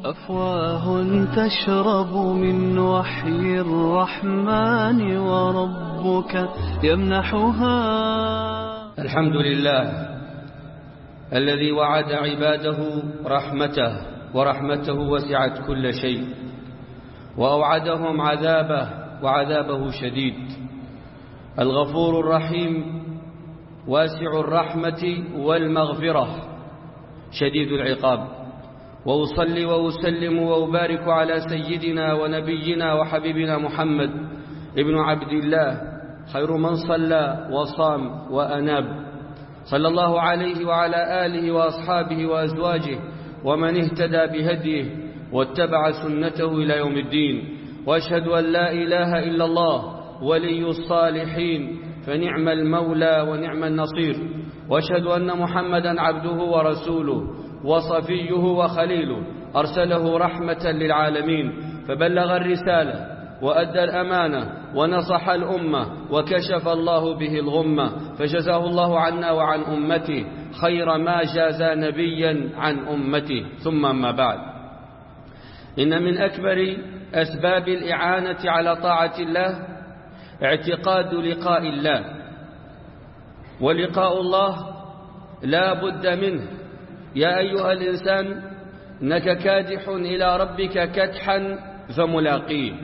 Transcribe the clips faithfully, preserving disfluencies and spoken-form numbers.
أفواه تشرب من وحي الرحمن وربك يمنحها. الحمد لله الذي وعد عباده رحمته، ورحمته وسعت كل شيء، وأوعدهم عذابه وعذابه شديد. الغفور الرحيم واسع الرحمة والمغفرة شديد العقاب. وأصلي وأسلم وأبارك على سيدنا ونبينا وحبيبنا محمد ابن عبد الله، خير من صلى وصام وأناب، صلى الله عليه وعلى آله وأصحابه وأزواجه ومن اهتدى بهديه واتبع سنته إلى يوم الدين. وأشهد أن لا إله إلا الله ولي الصالحين، فنعم المولى ونعم النصير. وأشهد أن محمدا عبده ورسوله وصفيه وخليله، أرسله رحمة للعالمين، فبلغ الرسالة وأدى الأمانة ونصح الأمة، وكشف الله به الغمة، فجزاه الله عنا وعن أمته خير ما جازى نبيا عن أمته. ثم ما بعد، إن من أكبر أسباب الإعانة على طاعة الله اعتقاد لقاء الله، ولقاء الله لا بد منه. يا أيها الإنسان إنك كادح إلى ربك كدحا فملاقيه.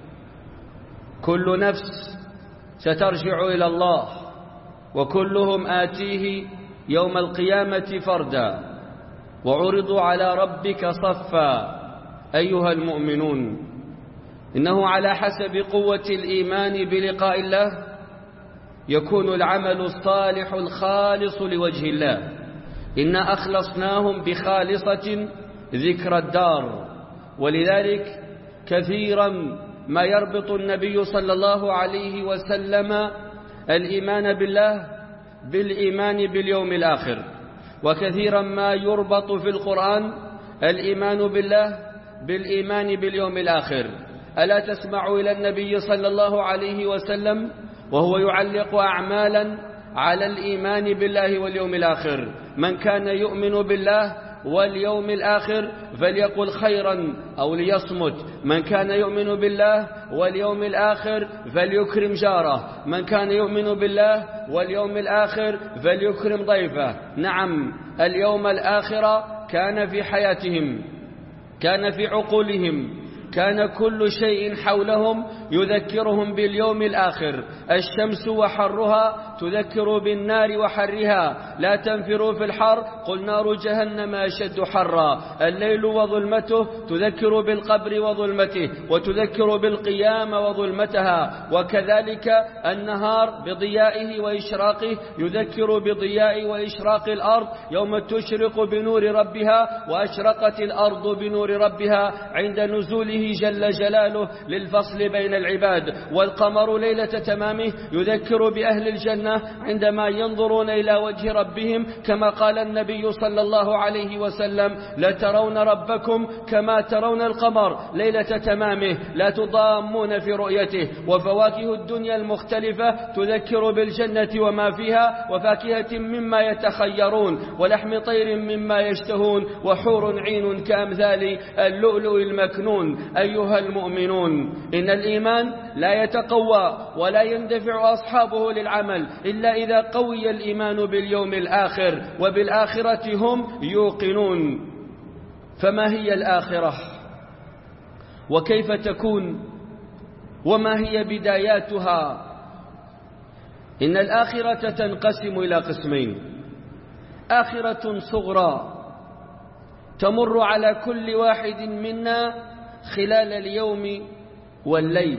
كل نفس سترجع إلى الله، وكلهم آتيه يوم القيامة فردا، وعرضوا على ربك صفا. أيها المؤمنون، إنه على حسب قوة الإيمان بلقاء الله يكون العمل الصالح الخالص لوجه الله. إنا أخلصناهم بخالصة ذكر الدار. ولذلك كثيرا ما يربط النبي صلى الله عليه وسلم الإيمان بالله بالإيمان باليوم الآخر، وكثيرا ما يربط في القرآن الإيمان بالله بالإيمان باليوم الآخر. ألا تسمع إلى النبي صلى الله عليه وسلم وهو يعلق أعمالا على الإيمان بالله واليوم الآخر؟ من كان يؤمن بالله واليوم الآخر فليقل خيرا أو ليصمت. من كان يؤمن بالله واليوم الآخر فليكرم جاره. من كان يؤمن بالله واليوم الآخر فليكرم ضيفه. نعم، اليوم الآخر كان في حياتهم، كان في عقولهم، كان كل شيء حولهم يذكرهم باليوم الآخر. الشمس وحرها تذكر بالنار وحرها. لا تنفروا في الحر، قل نار جهنم أشد حرا. الليل وظلمته تذكر بالقبر وظلمته، وتذكر بالقيام وظلمتها. وكذلك النهار بضيائه وإشراقه يذكر بضياء وإشراق الأرض يوم تشرق بنور ربها، وأشرقت الأرض بنور ربها عند نزوله جل جلاله للفصل بين العباد. والقمر ليلة تمامه يذكر بأهل الجنة عندما ينظرون إلى وجه ربهم، كما قال النبي صلى الله عليه وسلم: لترون ربكم كما ترون القمر ليلة تمامه، لا تضامون في رؤيته. وفواكه الدنيا المختلفة تذكر بالجنة وما فيها، وفاكهة مما يتخيرون، ولحم طير مما يشتهون، وحور عين كأمثال اللؤلؤ المكنون. أيها المؤمنون، إن الإيمان لا يتقوى ولا يندفع أصحابه للعمل إلا إذا قوي الإيمان باليوم الآخر، وبالآخرة هم يوقنون. فما هي الآخرة؟ وكيف تكون؟ وما هي بداياتها؟ إن الآخرة تنقسم إلى قسمين: آخرة صغرى تمر على كل واحد منا خلال اليوم والليل،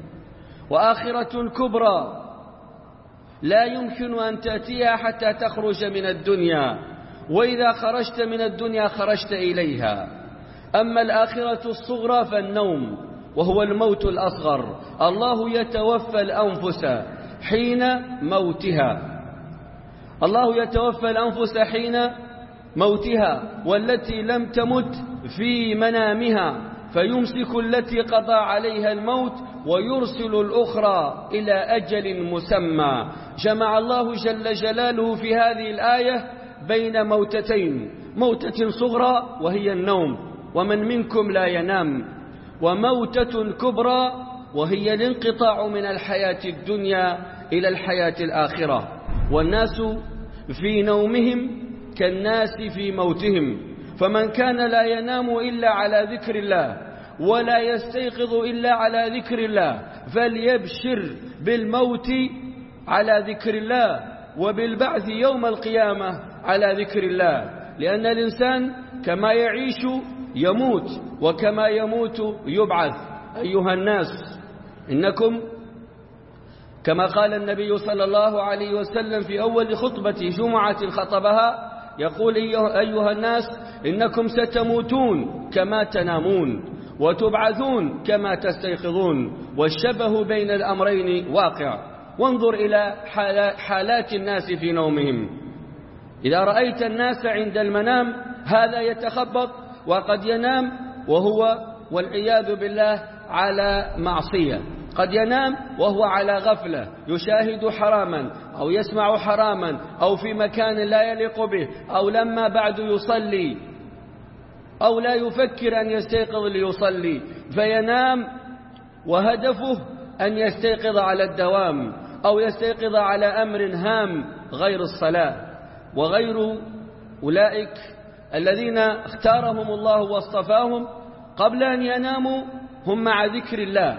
وآخرة كبرى لا يمكن أن تأتيها حتى تخرج من الدنيا، وإذا خرجت من الدنيا خرجت إليها. أما الآخرة الصغرى فالنوم، وهو الموت الأصغر. الله يتوفى الأنفس حين موتها، الله يتوفى الأنفس حين موتها، والتي لم تمت في منامها فيمسك التي قضى عليها الموت ويرسل الأخرى إلى أجل مسمى. جمع الله جل جلاله في هذه الآية بين موتتين: موتة صغرى وهي النوم، ومن منكم لا ينام، وموتة كبرى وهي الانقطاع من الحياة الدنيا إلى الحياة الآخرة. والناس في نومهم كالناس في موتهم، فمن كان لا ينام إلا على ذكر الله ولا يستيقظ إلا على ذكر الله فليبشر بالموت على ذكر الله وبالبعث يوم القيامة على ذكر الله، لأن الإنسان كما يعيش يموت وكما يموت يبعث. أيها الناس، إنكم كما قال النبي صلى الله عليه وسلم في أول خطبة جمعة خطبها، يقول أيها الناس إنكم ستموتون كما تنامون وتبعثون كما تستيقظون، والشبه بين الأمرين واقع. وانظر إلى حالات الناس في نومهم. إذا رأيت الناس عند المنام هذا يتخبط وقد ينام وهو والعياذ بالله على معصية، قد ينام وهو على غفلة يشاهد حراما أو يسمع حراما أو في مكان لا يليق به، أو لما بعد يصلي أو لا يفكر أن يستيقظ ليصلي فينام وهدفه أن يستيقظ على الدوام أو يستيقظ على أمر هام غير الصلاة. وغير أولئك الذين اختارهم الله واصطفاهم قبل أن يناموا هم مع ذكر الله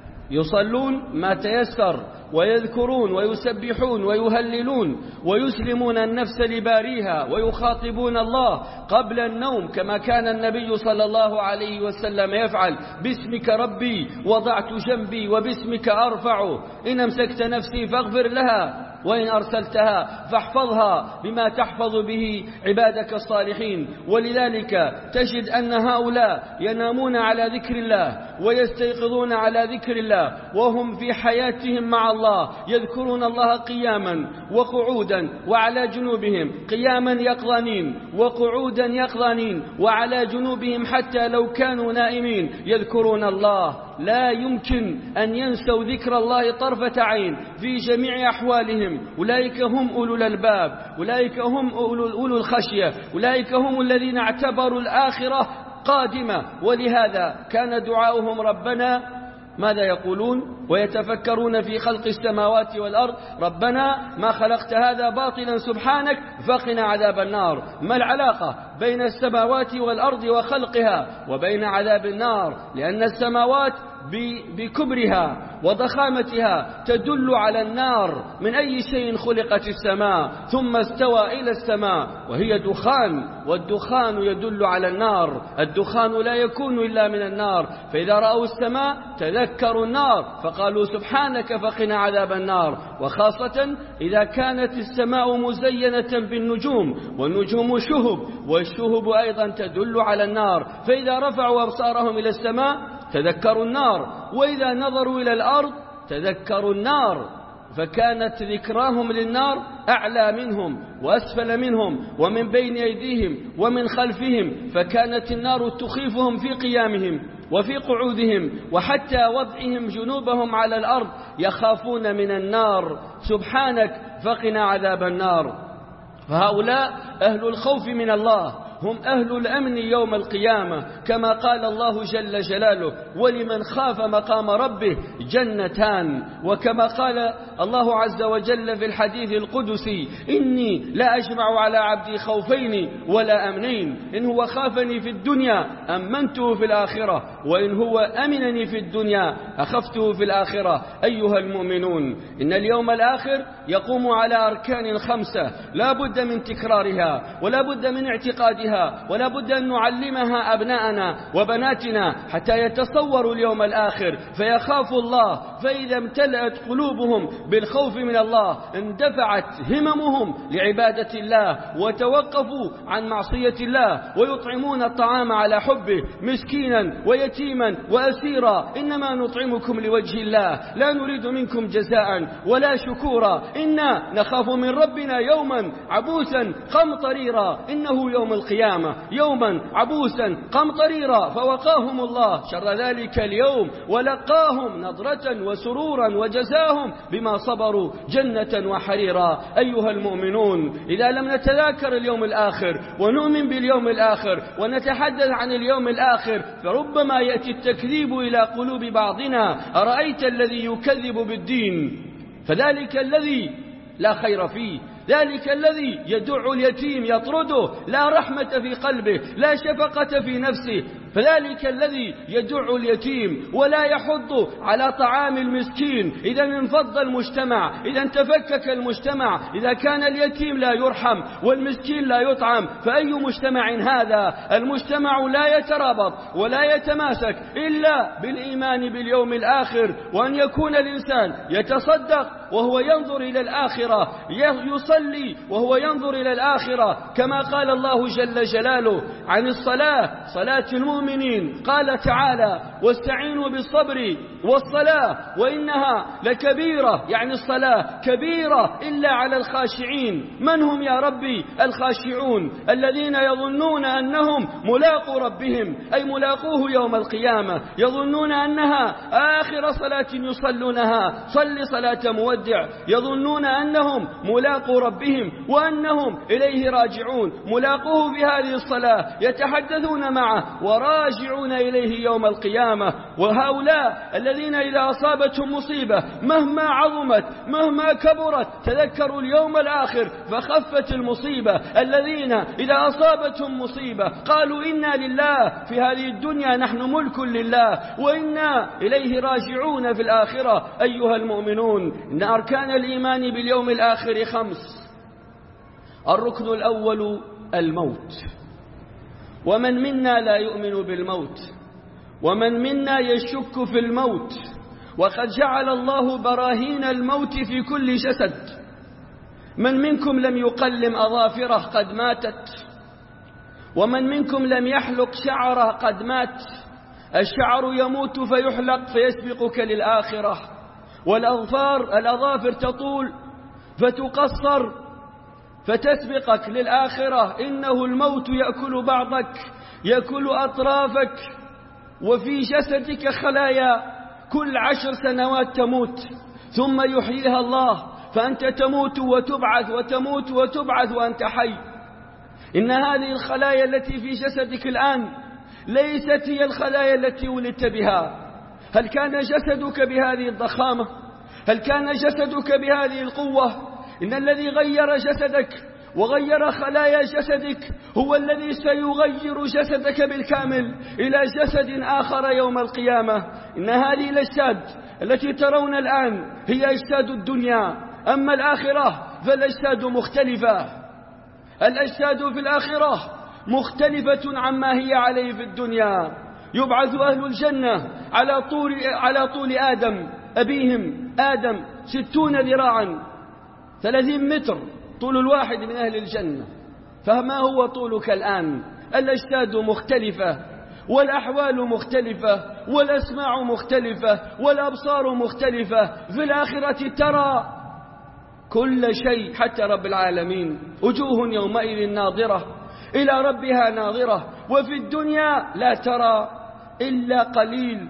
يصلون ما تيسر ويذكرون ويسبحون ويهللون ويسلمون النفس لباريها ويخاطبون الله قبل النوم، كما كان النبي صلى الله عليه وسلم يفعل: باسمك ربي وضعت جنبي وباسمك أرفع، إن أمسكت نفسي فاغفر لها وإن أرسلتها فاحفظها بما تحفظ به عبادك الصالحين. ولذلك تجد أن هؤلاء ينامون على ذكر الله ويستيقظون على ذكر الله، وهم في حياتهم مع الله يذكرون الله قياما وقعودا وعلى جنوبهم، قياما يقظانين وقعودا يقظانين وعلى جنوبهم، حتى لو كانوا نائمين يذكرون الله. لا يمكن أن ينسوا ذكر الله طرفة عين في جميع أحوالهم. أولئك هم أولو الألباب، أولئك هم أولو الخشية، أولئك هم الذين اعتبروا الآخرة قادمة. ولهذا كان دعاؤهم ربنا ماذا يقولون ويتفكرون في خلق السماوات والأرض: ربنا ما خلقت هذا باطلا سبحانك فقنا عذاب النار. ما العلاقة بين السماوات والأرض وخلقها وبين عذاب النار؟ لأن السماوات بكبرها وضخامتها تدل على النار. من أي شيء خلقت السماء ثم استوى إلى السماء؟ وهي دخان، والدخان يدل على النار. الدخان لا يكون إلا من النار. فإذا رأوا السماء تذكروا النار فقالوا سبحانك فقنا عذاب النار. وخاصة إذا كانت السماء مزينة بالنجوم، والنجوم شهب، والشهب أيضا تدل على النار. فإذا رفعوا أبصارهم إلى السماء تذكروا النار، وإذا نظروا إلى الأرض تذكروا النار، فكانت ذكراهم للنار أعلى منهم وأسفل منهم ومن بين أيديهم ومن خلفهم، فكانت النار تخيفهم في قيامهم وفي قعودهم، وحتى وضعهم جنوبهم على الأرض يخافون من النار. سبحانك فقنا عذاب النار. فهؤلاء أهل الخوف من الله، هم أهل الأمن يوم القيامة، كما قال الله جل جلاله: ولمن خاف مقام ربه جنتان. وكما قال الله عز وجل في الحديث القدسي: إني لا أجمع على عبدي خوفين ولا أمنين، إن هو خافني في الدنيا أمنته في الآخرة، وإن هو أمنني في الدنيا أخفته في الآخرة. أيها المؤمنون، إن اليوم الآخر يقوم على أركان خمسة لا بد من تكرارها ولا بد من اعتقادها، ولا بد أن نعلمها أبناءنا وبناتنا حتى يتصوروا اليوم الآخر فيخافوا الله. فإذا امتلأت قلوبهم بالخوف من الله اندفعت هممهم لعبادة الله وتوقفوا عن معصية الله، ويطعمون الطعام على حبه مسكينا ويتيما وأسيرا. إنما نطعمكم لوجه الله لا نريد منكم جزاء ولا شكورا، إنا نخاف من ربنا يوما عبوسا قمطريرا، إنه يوم القيامة القيامة يوما عبوسا قمطريرا فوقاهم الله شر ذلك اليوم ولقاهم نضرة وسرورا وجزاهم بما صبروا جنة وحريرا. أيها المؤمنون، إذا لم نتذاكر اليوم الآخر ونؤمن باليوم الآخر ونتحدث عن اليوم الآخر فربما يأتي التكذيب إلى قلوب بعضنا. أرأيت الذي يكذب بالدين فذلك الذي لا خير فيه، ذلك الذي يدع اليتيم يطرده، لا رحمة في قلبه لا شفقة في نفسه، فذلك الذي يدع اليتيم ولا يحض على طعام المسكين. إذا انفض المجتمع، إذا تفكك المجتمع، إذا كان اليتيم لا يرحم والمسكين لا يطعم فأي مجتمع هذا؟ المجتمع لا يترابط ولا يتماسك إلا بالإيمان باليوم الآخر، وأن يكون الإنسان يتصدق وهو ينظر إلى الآخرة، يصلي وهو ينظر إلى الآخرة، كما قال الله جل جلاله عن الصلاة صلاة المؤمنين قال تعالى: واستعينوا بالصبر والصلاة وإنها لكبيرة، يعني الصلاة كبيرة إلا على الخاشعين. من هم يا ربي الخاشعون؟ الذين يظنون أنهم ملاقوا ربهم، أي ملاقوه يوم القيامة، يظنون أنها آخر صلاة يصلونها، صل صلاة مودع، يظنون أنهم ملاقوا ربهم وأنهم إليه راجعون، ملاقوه في هذه الصلاة، يتحدثون معه وراجعون إليه يوم القيامة. وهؤلاء الذين إذا أصابتهم مصيبة مهما عظمت مهما كبرت تذكروا اليوم الآخر فخفت المصيبة، الذين إذا أصابتهم مصيبة قالوا إنا لله في هذه الدنيا، نحن ملك لله وإنا إليه راجعون في الآخرة. أيها المؤمنون، إن أركان الإيمان باليوم الآخر خمس. الركن الأول الموت، ومن منا لا يؤمن بالموت، ومن منا يشك في الموت، وقد جعل الله براهين الموت في كل جسد. من منكم لم يقلم أظافره قد ماتت، ومن منكم لم يحلق شعره قد مات. الشعر يموت فيحلق فيسبقك للآخرة، والأظفار الأظافر تطول فتقصر فتسبقك للآخرة. إنه الموت يأكل بعضك، يأكل أطرافك، وفي جسدك خلايا كل عشر سنوات تموت ثم يحييها الله، فأنت تموت وتبعث وتموت وتبعث وأنت حي. إن هذه الخلايا التي في جسدك الآن ليست هي الخلايا التي ولدت بها. هل كان جسدك بهذه الضخامة؟ هل كان جسدك بهذه القوة؟ إن الذي غير جسدك وغير خلايا جسدك هو الذي سيغير جسدك بالكامل إلى جسد آخر يوم القيامة. إن هذه الأجساد التي ترون الآن هي أجساد الدنيا، أما الآخرة فالأجساد مختلفة. الأجساد في الآخرة مختلفة عما هي عليه في الدنيا. يبعث أهل الجنة على طول, على طول آدم أبيهم آدم ستون ذراعا، ثلاثين متر طول الواحد من أهل الجنة. فما هو طولك الآن؟ الأجساد مختلفة والأحوال مختلفة والأسماع مختلفة والأبصار مختلفة. في الآخرة ترى كل شيء حتى رب العالمين. وجوه يومئذ ناظرة إلى ربها ناظرة، وفي الدنيا لا ترى إلا قليل،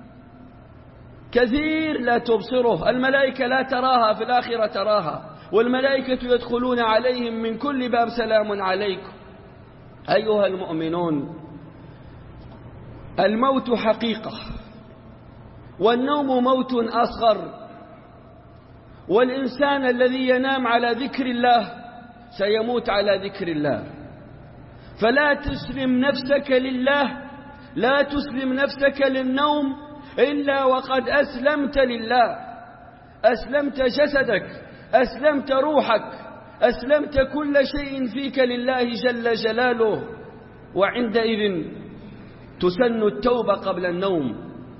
كثير لا تبصره. الملائكة لا تراها، في الآخرة تراها، والملائكة يدخلون عليهم من كل باب سلام عليكم. أيها المؤمنون، الموت حقيقة، والنوم موت أصغر، والإنسان الذي ينام على ذكر الله سيموت على ذكر الله. فلا تسلم نفسك لله، لا تسلم نفسك للنوم إلا وقد أسلمت لله. أسلمت جسدك، أسلمت روحك، أسلمت كل شيء فيك لله جل جلاله. وعندئذ تسن التوبة قبل النوم.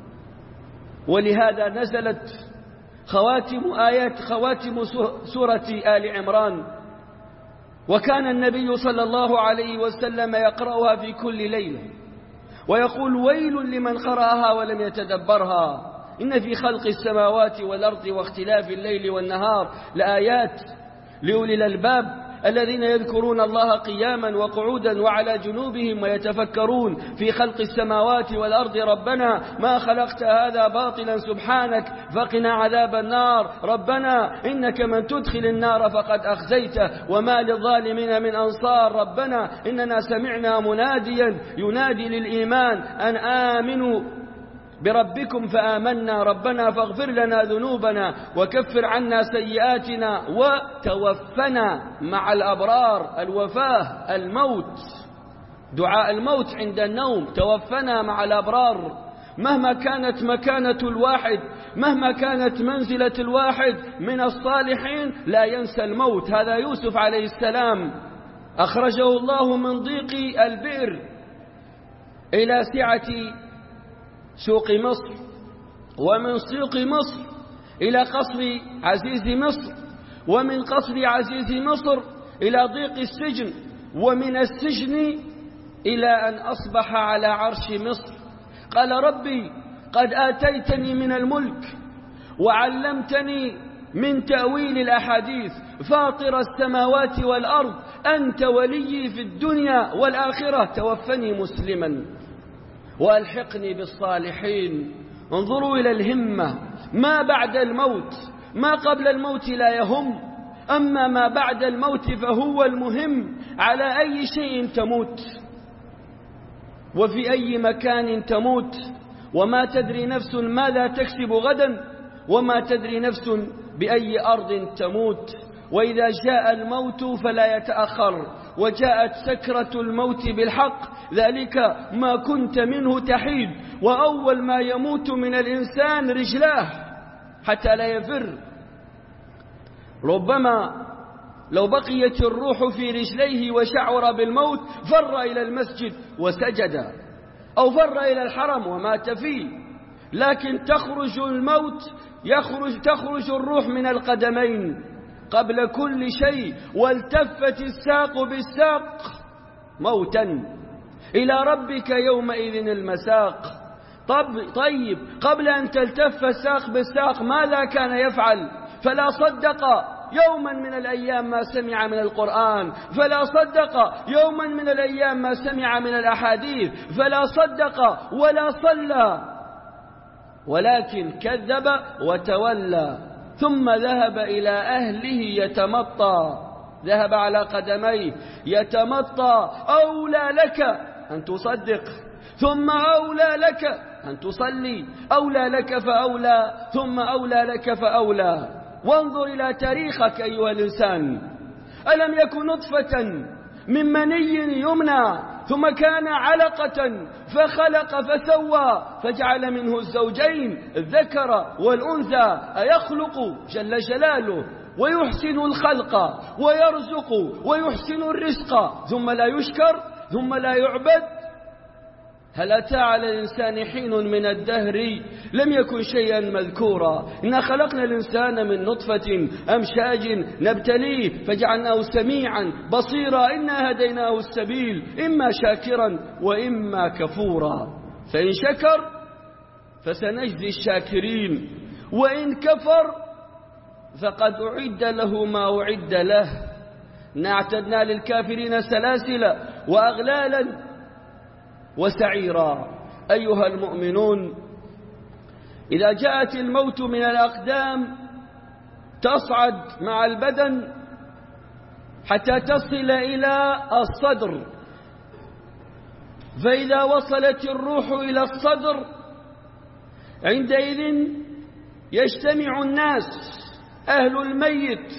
ولهذا نزلت خواتم آيات خواتم سورة آل عمران، وكان النبي صلى الله عليه وسلم يقرأها في كل ليلة ويقول: ويل لمن قرأها ولم يتدبرها، إن في خلق السماوات والأرض واختلاف الليل والنهار لآيات لأولي الألباب الذين يذكرون الله قياما وقعودا وعلى جنوبهم ويتفكرون في خلق السماوات والأرض ربنا ما خلقت هذا باطلا سبحانك فقنا عذاب النار ربنا إنك من تدخل النار فقد أخزيته وما للظالمين من أنصار ربنا إننا سمعنا مناديا ينادي للإيمان أن آمنوا بربكم فآمنا ربنا فاغفر لنا ذنوبنا وكفر عنا سيئاتنا وتوفنا مع الأبرار. الوفاة الموت، دعاء الموت عند النوم، توفنا مع الأبرار. مهما كانت مكانة الواحد، مهما كانت منزلة الواحد من الصالحين لا ينسى الموت. هذا يوسف عليه السلام أخرجه الله من ضيق البئر إلى سعة سوق مصر، ومن سوق مصر إلى قصر عزيز مصر، ومن قصر عزيز مصر إلى ضيق السجن، ومن السجن إلى أن أصبح على عرش مصر. قال ربي قد آتيتني من الملك وعلمتني من تأويل الأحاديث فاطر السماوات والأرض أنت ولي في الدنيا والآخرة توفني مسلما وألحقني بالصالحين. انظروا إلى الهمة، ما بعد الموت، ما قبل الموت لا يهم، أما ما بعد الموت فهو المهم. على أي شيء تموت وفي أي مكان تموت، وما تدري نفس ماذا تكسب غدا، وما تدري نفس بأي أرض تموت. وإذا جاء الموت فلا يتأخر، وجاءت سكرة الموت بالحق، ذلك ما كنت منه تحيد. وأول ما يموت من الإنسان رجلاه حتى لا يفر. ربما لو بقيت الروح في رجليه وشعر بالموت فر إلى المسجد وسجد، أو فر إلى الحرم ومات فيه. لكن تخرج الموت يخرج تخرج الروح من القدمين قبل كل شيء، والتفت الساق بالساق موتا إلى ربك يومئذ المساق. طب طيب قبل أن تلتف الساق بالساق ماذا كان يفعل؟ فلا صدق يوما من الأيام ما سمع من القرآن، فلا صدق يوما من الأيام ما سمع من الأحاديث، فلا صدق ولا صلى، ولكن كذب وتولى ثم ذهب إلى أهله يتمطى، ذهب على قدميه يتمطى. أولى لك أن تصدق، ثم أولى لك أن تصلي، أولى لك فأولى، ثم أولى لك فأولى. وانظر إلى تاريخك أيها الإنسان، ألم يكن نطفة من مني يمنى ثم كان علقة فخلق فسوى فجعل منه الزوجين الذكر والأنثى أيخلق جل جلاله ويحسن الخلق ويرزق ويحسن الرزق ثم لا يشكر ثم لا يعبد؟ هل أتى على الإنسان حين من الدهر لم يكن شيئا مذكورا؟ إنا خلقنا الإنسان من نطفة أمشاج نبتليه فجعلناه سميعا بصيرا إنا هديناه السبيل إما شاكرا وإما كفورا. فإن شكر فسنجزي الشاكرين، وإن كفر فقد أعد له ما أعد له. نعتدنا للكافرين سلاسل وأغلالا وسعيرا. أيها المؤمنون، إذا جاءت الموت من الأقدام تصعد مع البدن حتى تصل إلى الصدر، فإذا وصلت الروح إلى الصدر عندئذ يجتمع الناس أهل الميت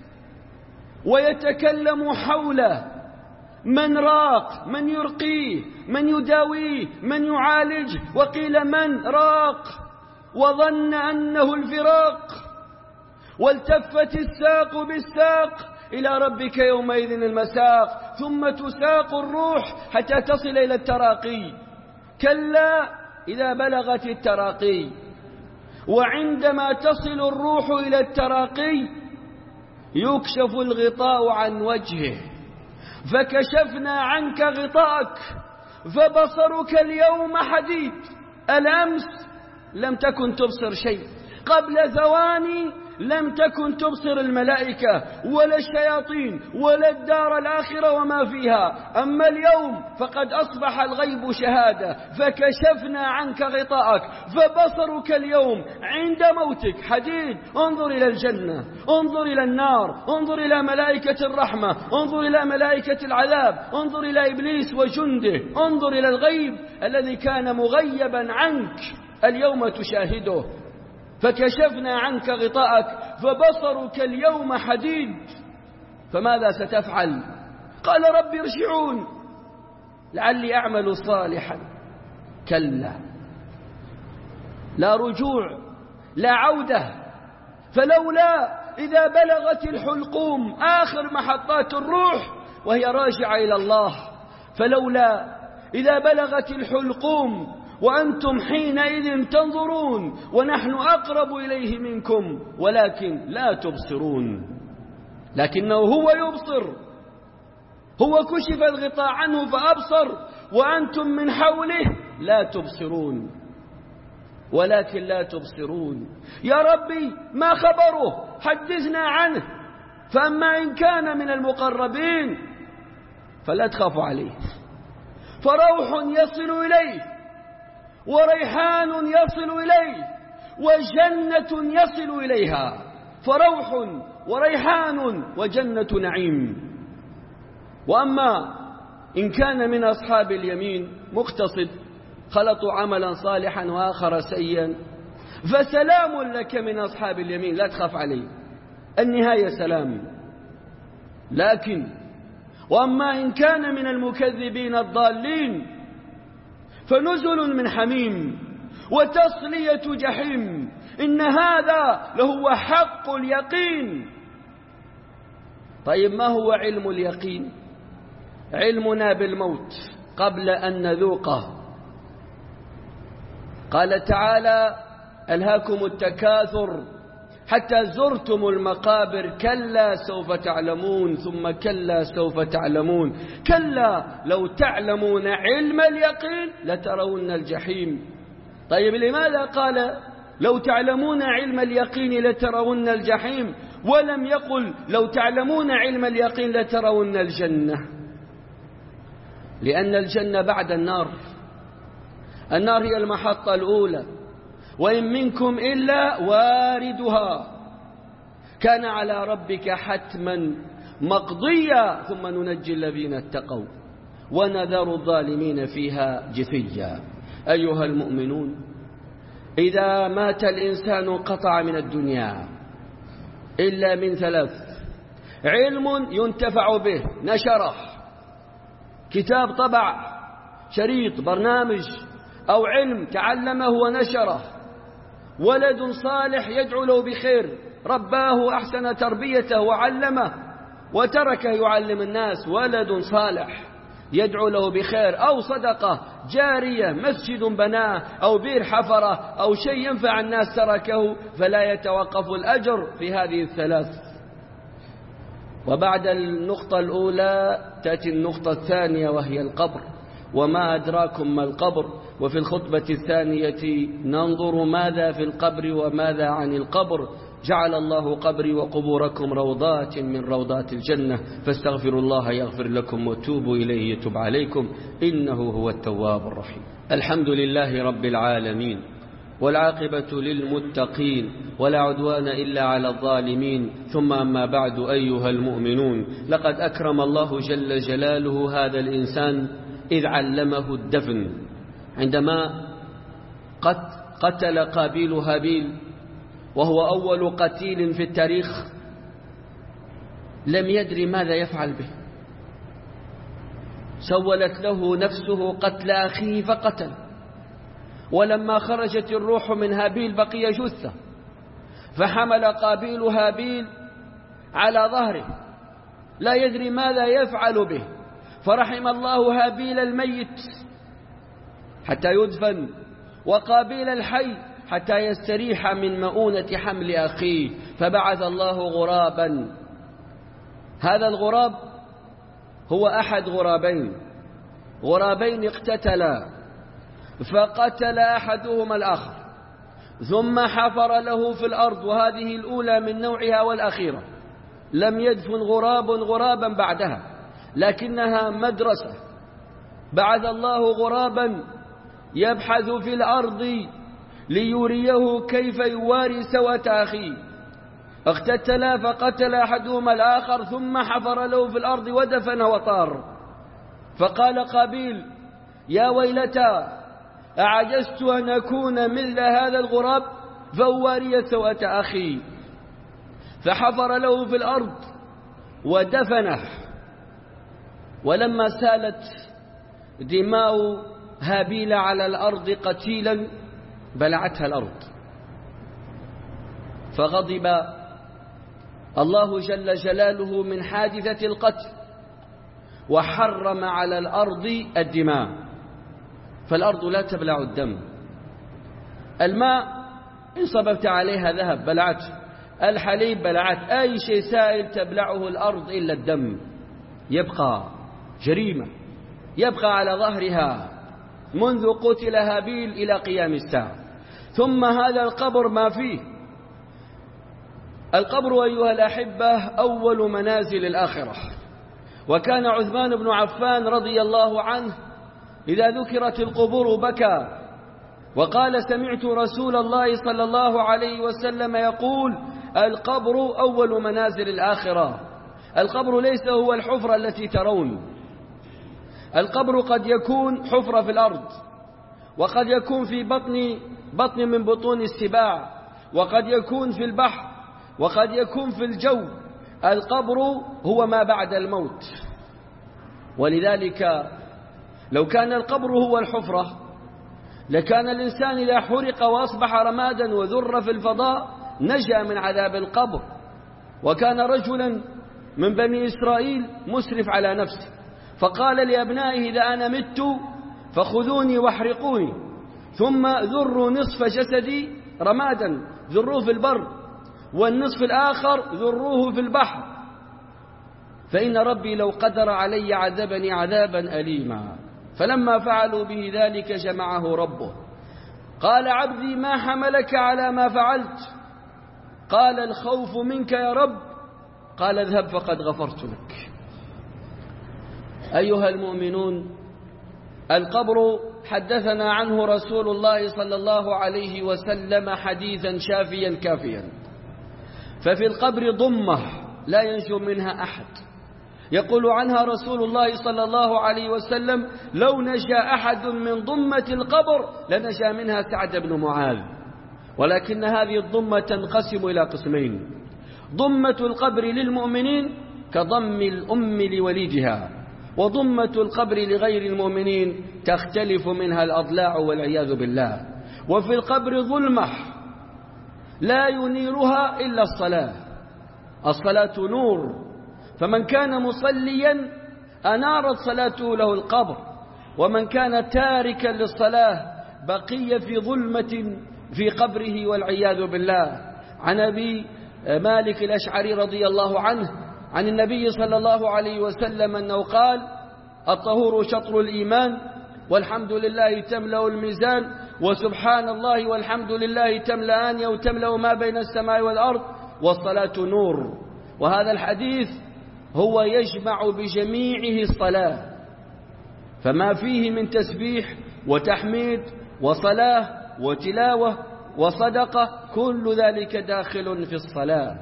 ويتكلم حوله، من راق، من يرقيه، من يداويه، من يعالج. وقيل من راق وظن أنه الفراق، والتفت الساق بالساق إلى ربك يومئذ المساق. ثم تساق الروح حتى تصل إلى التراقي. كلا إذا بلغت التراقي. وعندما تصل الروح إلى التراقي يكشف الغطاء عن وجهه، فكشفنا عنك غطاءك فبصرك اليوم حديد. الأمس لم تكن تبصر شيء، قبل ثواني لم تكن تبصر الملائكة ولا الشياطين ولا الدار الآخرة وما فيها. أما اليوم فقد أصبح الغيب شهادة، فكشفنا عنك غطاءك فبصرك اليوم عند موتك حديد. انظر إلى الجنة، انظر إلى النار، انظر إلى ملائكة الرحمة، انظر إلى ملائكة العذاب، انظر إلى إبليس وجنده، انظر إلى الغيب الذي كان مغيبا عنك اليوم تشاهده. فكشفنا عنك غطاءك فبصرك اليوم حديد. فماذا ستفعل؟ قال رب ارجعون لعلي أعمل صالحا. كلا، لا رجوع، لا عودة. فلولا إذا بلغت الحلقوم آخر محطات الروح وهي راجعة إلى الله، فلولا إذا بلغت الحلقوم وأنتم حينئذ تنظرون ونحن أقرب إليه منكم ولكن لا تبصرون. لكنه هو يبصر، هو كشف الغطاء عنه فأبصر وأنتم من حوله لا تبصرون، ولكن لا تبصرون. يا ربي ما خبره؟ حدثنا عنه. فأما إن كان من المقربين فلا تخافوا عليه، فروح يصل إليه وريحان يصل إليه وجنة يصل إليها. فروح وريحان وجنة نعيم. وأما إن كان من أصحاب اليمين مقتصد خلطوا عملا صالحا وآخر سيئا فسلام لك من أصحاب اليمين، لا تخاف عليه، النهاية سلام. لكن وأما إن كان من المكذبين الضالين فنزل من حميم وتصلية جحيم، إن هذا لهو حق اليقين. طيب ما هو علم اليقين؟ علمنا بالموت قبل أن نذوقه. قال تعالى ألهاكم التكاثر حتى زرتم المقابر، كلا سوف تعلمون ثم كلا سوف تعلمون، كلا لو تعلمون علم اليقين لترون الجحيم. طيب لماذا قال لو تعلمون علم اليقين لترون الجحيم ولم يقل لو تعلمون علم اليقين لترون الجنة؟ لأن الجنة بعد النار، النار هي المحطة الأولى، وإن منكم إلا واردها كان على ربك حتما مقضيا ثم ننجي الذين اتقوا ونذر الظالمين فيها جثيا. أيها المؤمنون، إذا مات الإنسان انقطع من الدنيا إلا من ثلاث: علم ينتفع به نشره، كتاب طبع، شريط، برنامج أو علم تعلمه ونشره، ولد صالح يدعو له بخير رباه أحسن تربيته وعلمه وتركه يعلم الناس، ولد صالح يدعو له بخير، أو صدقة جارية، مسجد بناه أو بئر حفرة أو شيء ينفع الناس تركه، فلا يتوقف الأجر في هذه الثلاث. وبعد النقطة الأولى تأتي النقطة الثانية وهي القبر، وما أدراكم ما القبر. وفي الخطبة الثانية ننظر ماذا في القبر وماذا عن القبر. جعل الله قبري وقبوركم روضات من روضات الجنة، فاستغفروا الله يغفر لكم وتوبوا إليه يتوب عليكم إنه هو التواب الرحيم. الحمد لله رب العالمين، والعاقبة للمتقين، ولا عدوان إلا على الظالمين. ثم أما بعد، أيها المؤمنون، لقد أكرم الله جل جلاله هذا الإنسان إذ علمه الدفن. عندما قتل قابيل هابيل وهو أول قتيل في التاريخ لم يدري ماذا يفعل به، سولت له نفسه قتل أخيه فقتل، ولما خرجت الروح من هابيل بقي جثة، فحمل قابيل هابيل على ظهره لا يدري ماذا يفعل به، فرحم الله هابيل الميت حتى يدفن، وقابيل الحي حتى يستريح من مؤونة حمل أخيه، فبعث الله غرابا. هذا الغراب هو أحد غرابين، غرابين اقتتلا، فقتل أحدهما الآخر، ثم حفر له في الأرض، وهذه الأولى من نوعها والأخيرة، لم يدفن غراب غرابا بعدها، لكنها مدرسة. بعث الله غرابا يبحث في الأرض ليريه كيف يواري سوءة أخيه، اقتتلا فقتل أحدهما الآخر، ثم حفر له في الأرض ودفن وطار. فقال قابيل: يا ويلتى، أعجزت أن أكون مثل هذا الغراب فأواري سوءة أخي. فحفر له في الأرض ودفنه. ولما سالت دماء هابيل على الأرض قتيلا بلعتها الأرض، فغضب الله جل جلاله من حادثة القتل وحرم على الأرض الدماء، فالأرض لا تبلع الدم. الماء إن صببت عليها ذهب بلعته، الحليب بلعت، أي شيء سائل تبلعه الأرض إلا الدم، يبقى جريمة يبقى على ظهرها منذ قتل هابيل إلى قيام الساعة. ثم هذا القبر ما فيه. القبر أيها الأحبة أول منازل الآخرة، وكان عثمان بن عفان رضي الله عنه إذا ذكرت القبور بكى وقال: سمعت رسول الله صلى الله عليه وسلم يقول: القبر أول منازل الآخرة. القبر ليس هو الحفرة التي ترون، القبر قد يكون حفرة في الأرض، وقد يكون في بطن بطن من بطون السباع، وقد يكون في البحر، وقد يكون في الجو. القبر هو ما بعد الموت. ولذلك لو كان القبر هو الحفرة لكان الإنسان إذا حرق وأصبح رمادا وذر في الفضاء نجا من عذاب القبر. وكان رجلا من بني إسرائيل مسرف على نفسه، فقال لأبنائه: إذا أنا مت فخذوني واحرقوني، ثم ذروا نصف جسدي رمادا ذروه في البر، والنصف الآخر ذروه في البحر، فإن ربي لو قدر علي عذبني عذابا أليما. فلما فعلوا به ذلك جمعه ربه، قال: عبدي ما حملك على ما فعلت؟ قال: الخوف منك يا رب. قال: اذهب فقد غفرت لك. أيها المؤمنون، القبر حدثنا عنه رسول الله صلى الله عليه وسلم حديثا شافيا كافيا. ففي القبر ضمة لا ينجو منها أحد، يقول عنها رسول الله صلى الله عليه وسلم: لو نجا أحد من ضمة القبر لنجا منها سعد بن معاذ. ولكن هذه الضمة تنقسم إلى قسمين: ضمة القبر للمؤمنين كضم الأم لوليدها، وضمة القبر لغير المؤمنين تختلف منها الأضلاع والعياذ بالله. وفي القبر ظلمة لا ينيرها إلا الصلاة، الصلاة نور، فمن كان مصليا أنارت صلاته له القبر، ومن كان تاركا للصلاة بقي في ظلمة في قبره والعياذ بالله. عن أبي مالك الأشعري رضي الله عنه عن النبي صلى الله عليه وسلم أنه قال: الطهور شطر الإيمان، والحمد لله تملأ الميزان، وسبحان الله والحمد لله تملأان أو تملأ ما بين السماء والأرض، والصلاة نور. وهذا الحديث هو يجمع بجميعه الصلاة، فما فيه من تسبيح وتحميد وصلاة وتلاوة وصدقة كل ذلك داخل في الصلاة.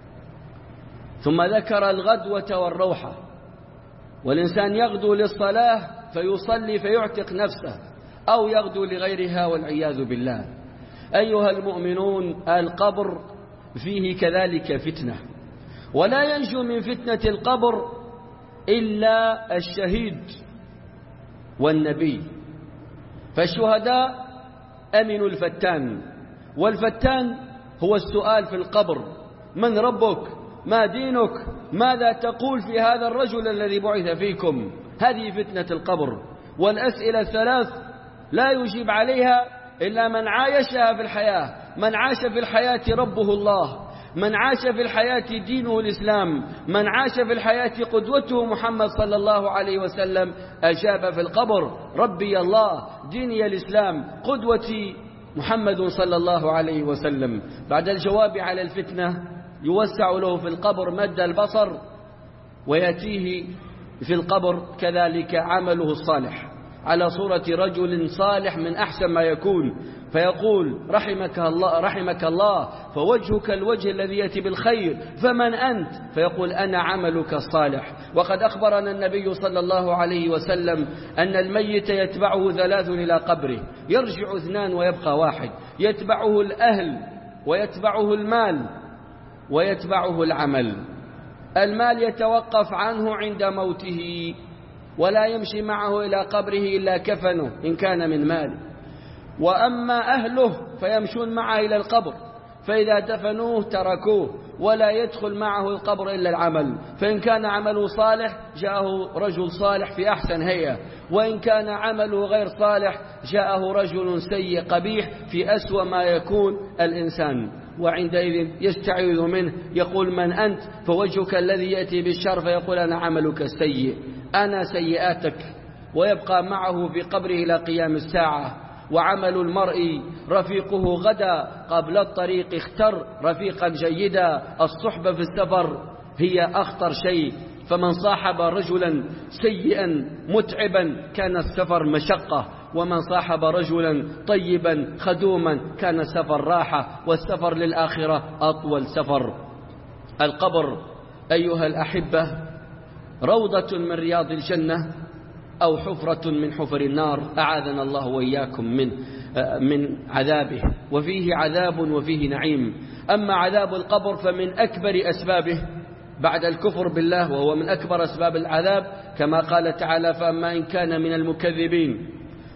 ثم ذكر الغدوة والروحة، والإنسان يغدو للصلاة فيصلي فيعتق نفسه، أو يغدو لغيرها والعياذ بالله. أيها المؤمنون، القبر فيه كذلك فتنة، ولا ينجو من فتنة القبر إلا الشهيد والنبي. فالشهداء أمنوا الفتان، والفتان هو السؤال في القبر: من ربك؟ ما دينك؟ ماذا تقول في هذا الرجل الذي بعث فيكم؟ هذه فتنة القبر. والأسئلة الثلاث لا يجيب عليها إلا من عايشها في الحياة. من عاش في الحياة ربه الله، من عاش في الحياة دينه الإسلام، من عاش في الحياة قدوته محمد صلى الله عليه وسلم، أجاب في القبر: ربي الله، ديني الإسلام، قدوتي محمد صلى الله عليه وسلم بعد الجواب على الفتنة يوسع له في القبر مد البصر، ويأتيه في القبر كذلك عمله الصالح على صورة رجل صالح من أحسن ما يكون، فيقول رحمك الله رحمك الله فوجهك الوجه الذي يأتي بالخير، فمن أنت؟ فيقول أنا عملك الصالح. وقد أخبرنا النبي صلى الله عليه وسلم أن الميت يتبعه ثلاث إلى قبره، يرجع اثنان ويبقى واحد، يتبعه الأهل ويتبعه المال ويتبعه العمل. المال يتوقف عنه عند موته، ولا يمشي معه إلى قبره إلا كفنه إن كان من مال، وأما أهله فيمشون معه إلى القبر، فإذا دفنوه تركوه، ولا يدخل معه القبر إلا العمل، فإن كان عمله صالح جاءه رجل صالح في أحسن هيئة، وإن كان عمله غير صالح جاءه رجل سيء قبيح في أسوأ ما يكون الإنسان، وعندئذ يستعيذ منه، يقول من أنت؟ فوجهك الذي يأتي بالشر، فيقول أنا عملك السيء، أنا سيئاتك، ويبقى معه في قبره إلى قيام الساعة. وعمل المرء رفيقه غدا، قبل الطريق اختر رفيقا جيدا. الصحبة في السفر هي أخطر شيء، فمن صاحب رجلا سيئا متعبا كان السفر مشقة، ومن صاحب رجلا طيبا خدوما كان السفر راحة، والسفر للآخرة أطول سفر. القبر أيها الأحبة روضة من رياض الجنة أو حفرة من حفر النار، أعاذنا الله وإياكم من من عذابه، وفيه عذاب وفيه نعيم. أما عذاب القبر فمن أكبر أسبابه بعد الكفر بالله، وهو من أكبر أسباب العذاب، كما قال تعالى فأما إن كان من المكذبين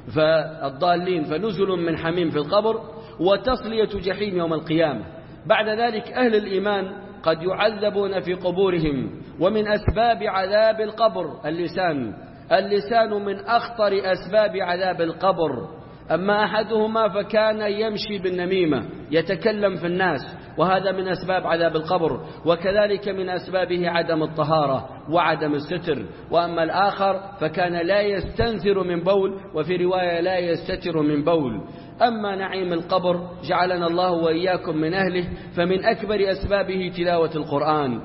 فالضالين فنزل من حميم في القبر وتصلية جحيم يوم القيامة. بعد ذلك أهل الإيمان قد يعذبون في قبورهم، ومن أسباب عذاب القبر اللسان. اللسان من أخطر أسباب عذاب القبر. أما أحدهما فكان يمشي بالنميمة، يتكلم في الناس، وهذا من أسباب عذاب القبر، وكذلك من أسبابه عدم الطهارة وعدم الستر. وأما الآخر فكان لا يستنثر من بول، وفي رواية لا يستتر من بول. أما نعيم القبر جعلنا الله وإياكم من أهله، فمن أكبر أسبابه تلاوة القرآن،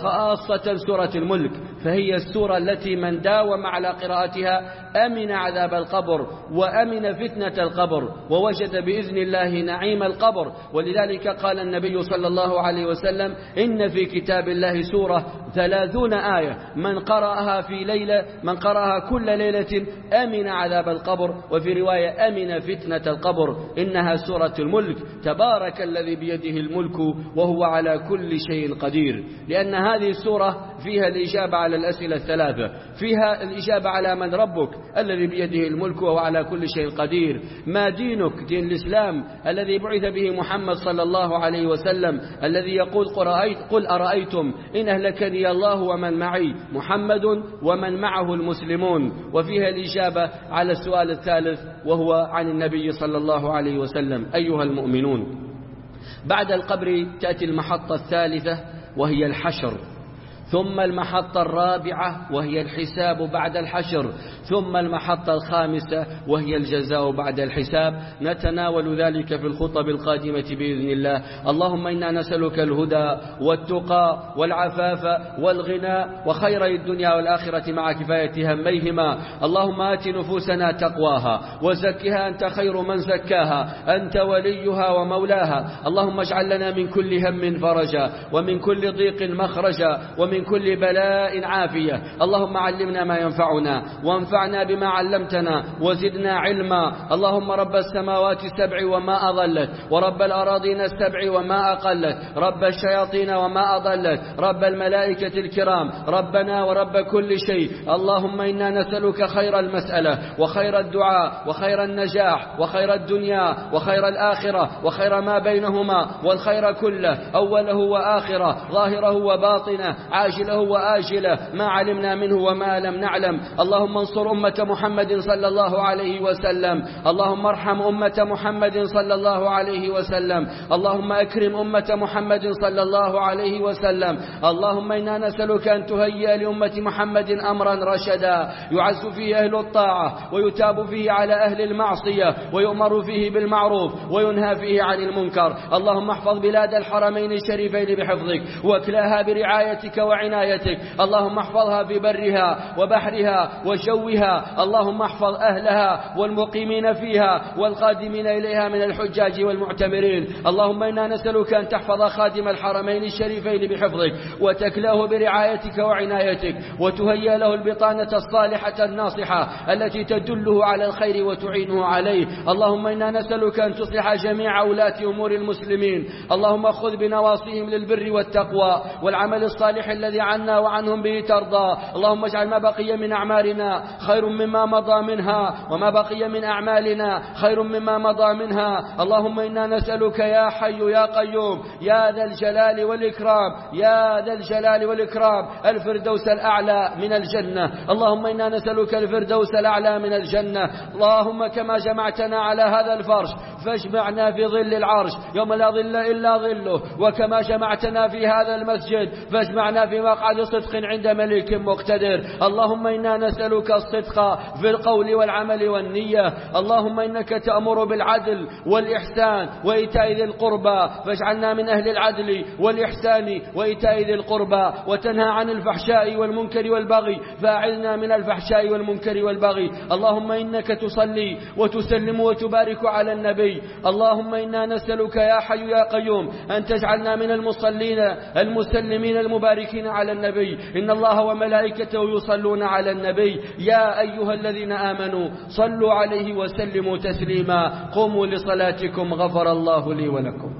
وخاصة سورة الملك، فهي السورة التي من داوم على قراءتها أمن عذاب القبر وأمن فتنة القبر، ووجد بإذن الله نعيم القبر. ولذلك قال النبي صلى الله عليه وسلم إن في كتاب الله سورة ثلاثون آية من قرأها في ليلة من قرأها كل ليلة أمن عذاب القبر، وفي رواية أمن فتنة القبر. إنها سورة الملك، تبارك الذي بيده الملك وهو على كل شيء قدير، لأن هذه السورة فيها الإجابة على الأسئلة الثلاثة، فيها الإجابة على من ربك الذي بيده الملك وهو على كل شيء قدير، ما دينك دين الإسلام الذي بعث به محمد صلى الله عليه وسلم، الذي يقول قل أرأيتم إن أهلكني الله ومن معي محمد ومن معه المسلمون. وفيها الإجابة على السؤال الثالث وهو عن النبي صلى الله عليه وسلم. أيها المؤمنون، بعد القبر تأتي المحطة الثالثة وهي الحشر، ثم المحطة الرابعة وهي الحساب بعد الحشر، ثم المحطة الخامسة وهي الجزاء بعد الحساب. نتناول ذلك في الخطب القادمة بإذن الله. اللهم إنا نسألك الهدى والتقى والعفاف والغنى وخير الدنيا والآخرة مع كفاية هميهما. اللهم آت نفوسنا تقواها وزكها أنت خير من زكاها، أنت وليها ومولاها. اللهم اجعل لنا من كل هم فرجا، ومن كل ضيق مخرجا، ومن كل بلاء عافية. اللهم علمنا ما ينفعنا وانفعنا بما علمتنا وزدنا علما. اللهم رب السماوات السبع وما أضلت، ورب الأراضين السبع وما أقلت، رب الشياطين وما أضلت، رب الملائكة الكرام، ربنا ورب كل شيء. اللهم إنا نسألك خير المسألة وخير الدعاء وخير النجاح وخير الدنيا وخير الآخرة وخير ما بينهما، والخير كله أوله وآخره ظاهره وباطنه عاجله عاجله وآجله ما علمنا منه وما لم نعلم. اللهم انصر أمة محمد صلى الله عليه وسلم. اللهم ارحم أمة محمد صلى الله عليه وسلم. اللهم أكرم أمة محمد صلى الله عليه وسلم. اللهم إنا نسألك أن تهيئ لأمة محمد أمرا رشدا يعز فيه أهل الطاعة ويتاب فيه على أهل المعصية ويؤمر فيه بالمعروف وينهى فيه عن المنكر. اللهم احفظ بلاد الحرمين الشريفين بحفظك واكلاها برعايتك وعنايتك. اللهم احفظها في برها وبحرها وجوها. اللهم احفظ أهلها والمقيمين فيها والقادمين إليها من الحجاج والمعتمرين. اللهم إنا نسألك أن تحفظ خادم الحرمين الشريفين بحفظك وتكلاه برعايتك وعنايتك وتهيئ له البطانة الصالحة الناصحة التي تدله على الخير وتعينه عليه. اللهم إنا نسألك أن تصلح جميع ولاة أمور المسلمين. اللهم خذ بنواصيهم للبر والتقوى والعمل الصالح الذي عنا وعنهم به ترضى. اللهم اجعل ما بقي من أعمالنا خير مما مضى منها وما بقي من أعمالنا خير مما مضى منها. اللهم إنا نسألك يا حي يا قيوم يا ذا الجلال والإكرام يا ذا الجلال والإكرام الفردوس الأعلى من الجنة. اللهم إنا نسألك الفردوس الأعلى من الجنة. اللهم كما جمعتنا على هذا الفرش فاجمعنا في ظل العرش يوم لا ظل إلا ظله. وكما جمعتنا في هذا المسجد فاجمعنا في مقعد صدق عند مليك مقتدر. اللهم إنا نسألك الصدق في القول والعمل والنية. اللهم إنك تأمر بالعدل والإحسان وإيتاء ذي القربى فاجعلنا من أهل العدل والإحسان وإيتاء ذي القربى وتنهى عن الفحشاء والمنكر والبغي فأعذنا من الفحشاء والمنكر والبغي. اللهم إنك تصلي وتسلم وتبارك على النبي. اللهم إنا نسألك يا حي يا قيوم أن تجعلنا من المصلين المسلمين المباركين على النبي. إن الله وملائكته يصلون على النبي يا أيها الذين آمنوا صلوا عليه وسلموا تسليما. قوموا لصلاتكم غفر الله لي ولكم.